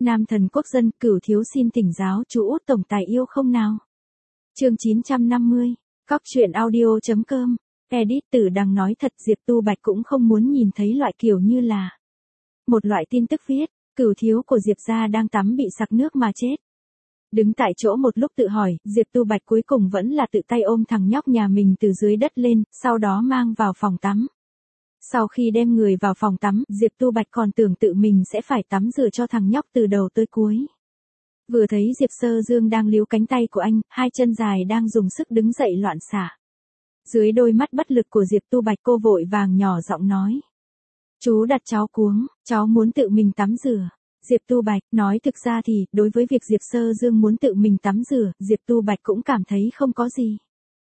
Nam thần quốc dân, Cửu thiếu xin thỉnh giáo chú Út tổng tài yêu không nào? Chương 950. Cóc truyện audio.com. Edit Tử Đằng nói thật, Diệp Tu Bạch cũng không muốn nhìn thấy loại kiểu như là một loại tin tức viết, Cửu thiếu của Diệp gia đang tắm bị sặc nước mà chết. Đứng tại chỗ một lúc tự hỏi, Diệp Tu Bạch cuối cùng vẫn là tự tay ôm thằng nhóc nhà mình từ dưới đất lên, sau đó mang vào phòng tắm. Sau khi đem người vào phòng tắm, Diệp Tu Bạch còn tưởng tự mình sẽ phải tắm rửa cho thằng nhóc từ đầu tới cuối. Vừa thấy Diệp Sơ Dương đang líu cánh tay của anh, hai chân dài đang dùng sức đứng dậy loạn xạ. Dưới đôi mắt bất lực của Diệp Tu Bạch, cô vội vàng nhỏ giọng nói. Chú đặt cháu cuống, cháu muốn tự mình tắm rửa. Diệp Tu Bạch nói, thực ra thì, đối với việc Diệp Sơ Dương muốn tự mình tắm rửa, Diệp Tu Bạch cũng cảm thấy không có gì.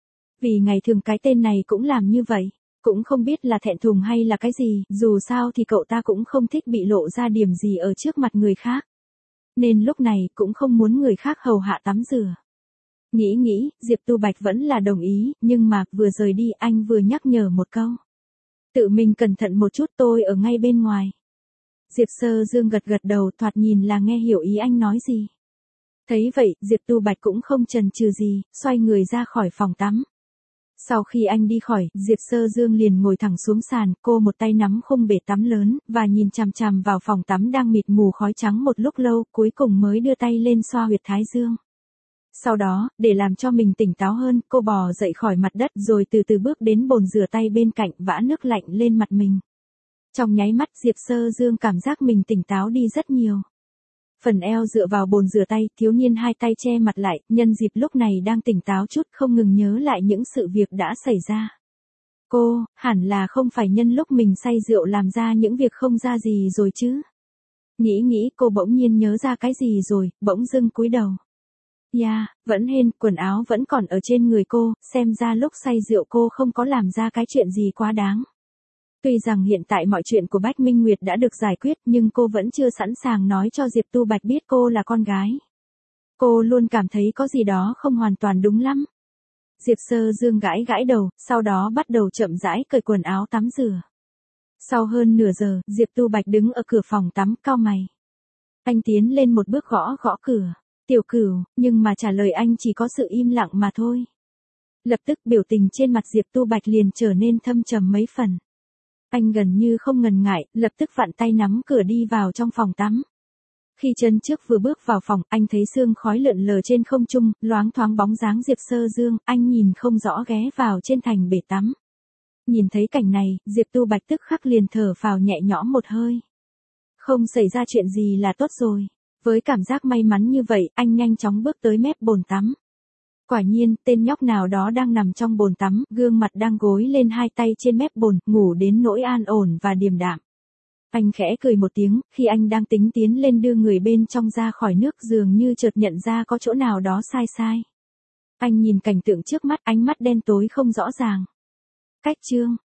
Vì ngày thường cái tên này cũng làm như vậy. Cũng không biết là thẹn thùng hay là cái gì, dù sao thì cậu ta cũng không thích bị lộ ra điểm gì ở trước mặt người khác. Nên lúc này cũng không muốn người khác hầu hạ tắm rửa. Nghĩ, Diệp Tu Bạch vẫn là đồng ý, nhưng mà vừa rời đi anh vừa nhắc nhở một câu. Tự mình cẩn thận một chút, tôi ở ngay bên ngoài. Diệp Sơ Dương gật đầu, thoạt nhìn là nghe hiểu ý anh nói gì. Thấy vậy, Diệp Tu Bạch cũng không chần chừ gì, xoay người ra khỏi phòng tắm. Sau khi anh đi khỏi, Diệp Sơ Dương liền ngồi thẳng xuống sàn, cô một tay nắm khung bể tắm lớn, và nhìn chằm chằm vào phòng tắm đang mịt mù khói trắng một lúc lâu, cuối cùng mới đưa tay lên xoa huyệt thái dương. Sau đó, để làm cho mình tỉnh táo hơn, cô bò dậy khỏi mặt đất rồi từ từ bước đến bồn rửa tay bên cạnh, vã nước lạnh lên mặt mình. Trong nháy mắt, Diệp Sơ Dương cảm giác mình tỉnh táo đi rất nhiều. Phần eo dựa vào bồn rửa tay, thiếu niên hai tay che mặt lại, nhân dịp lúc này đang tỉnh táo chút, không ngừng nhớ lại những sự việc đã xảy ra. Cô, hẳn là không phải nhân lúc mình say rượu làm ra những việc không ra gì rồi chứ. Nghĩ cô bỗng nhiên nhớ ra cái gì rồi, bỗng dưng cúi đầu. Vẫn hên, quần áo vẫn còn ở trên người cô, xem ra lúc say rượu cô không có làm ra cái chuyện gì quá đáng. Tuy rằng hiện tại mọi chuyện của Bách Minh Nguyệt đã được giải quyết, nhưng cô vẫn chưa sẵn sàng nói cho Diệp Tu Bạch biết cô là con gái. Cô luôn cảm thấy có gì đó không hoàn toàn đúng lắm. Diệp Sơ Dương gãi đầu, sau đó bắt đầu chậm rãi cởi quần áo tắm rửa. Sau hơn nửa giờ, Diệp Tu Bạch đứng ở cửa phòng tắm, cau mày. Anh tiến lên một bước gõ cửa. Tiểu Cửu, nhưng mà trả lời anh chỉ có sự im lặng mà thôi. Lập tức biểu tình trên mặt Diệp Tu Bạch liền trở nên thâm trầm mấy phần. Anh gần như không ngần ngại, lập tức vặn tay nắm cửa đi vào trong phòng tắm. Khi chân trước vừa bước vào phòng, anh thấy sương khói lượn lờ trên không trung, loáng thoáng bóng dáng Diệp Sơ Dương, anh nhìn không rõ ghé vào trên thành bể tắm. Nhìn thấy cảnh này, Diệp Tu Bạch tức khắc liền thở phào nhẹ nhõm một hơi. Không xảy ra chuyện gì là tốt rồi. Với cảm giác may mắn như vậy, anh nhanh chóng bước tới mép bồn tắm. Quả nhiên, tên nhóc nào đó đang nằm trong bồn tắm, gương mặt đang gối lên hai tay trên mép bồn, ngủ đến nỗi an ổn và điềm đạm. Anh khẽ cười một tiếng, khi anh đang tính tiến lên đưa người bên trong ra khỏi nước, dường như chợt nhận ra có chỗ nào đó sai. Anh nhìn cảnh tượng trước mắt, ánh mắt đen tối không rõ ràng. Cách chương